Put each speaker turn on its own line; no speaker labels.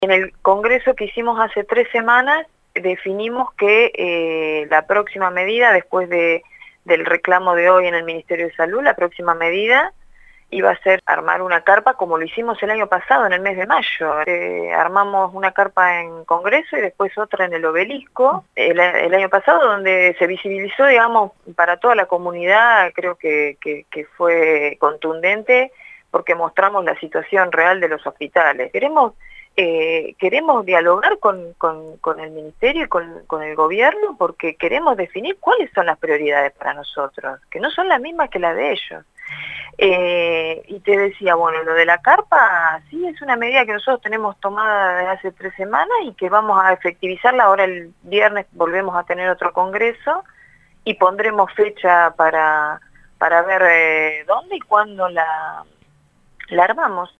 En el congreso que hicimos hace 3 semanas, definimos que la próxima medida, después del reclamo de hoy en el Ministerio de Salud, la próxima medida iba a ser armar una carpa como lo hicimos el año pasado, en el mes de mayo. Armamos una carpa en Congreso y después otra en el Obelisco, el año pasado, donde se visibilizó, digamos, para toda la comunidad. Creo que fue contundente porque mostramos la situación real de los hospitales. Queremos dialogar con el Ministerio y con el Gobierno, porque queremos definir cuáles son las prioridades para nosotros, que no son las mismas que las de ellos. Y te decía, bueno, lo de la carpa sí es una medida que nosotros tenemos tomada desde hace 3 semanas y que vamos a efectivizarla. Ahora el viernes volvemos a tener otro congreso y pondremos fecha para ver dónde y cuándo la armamos.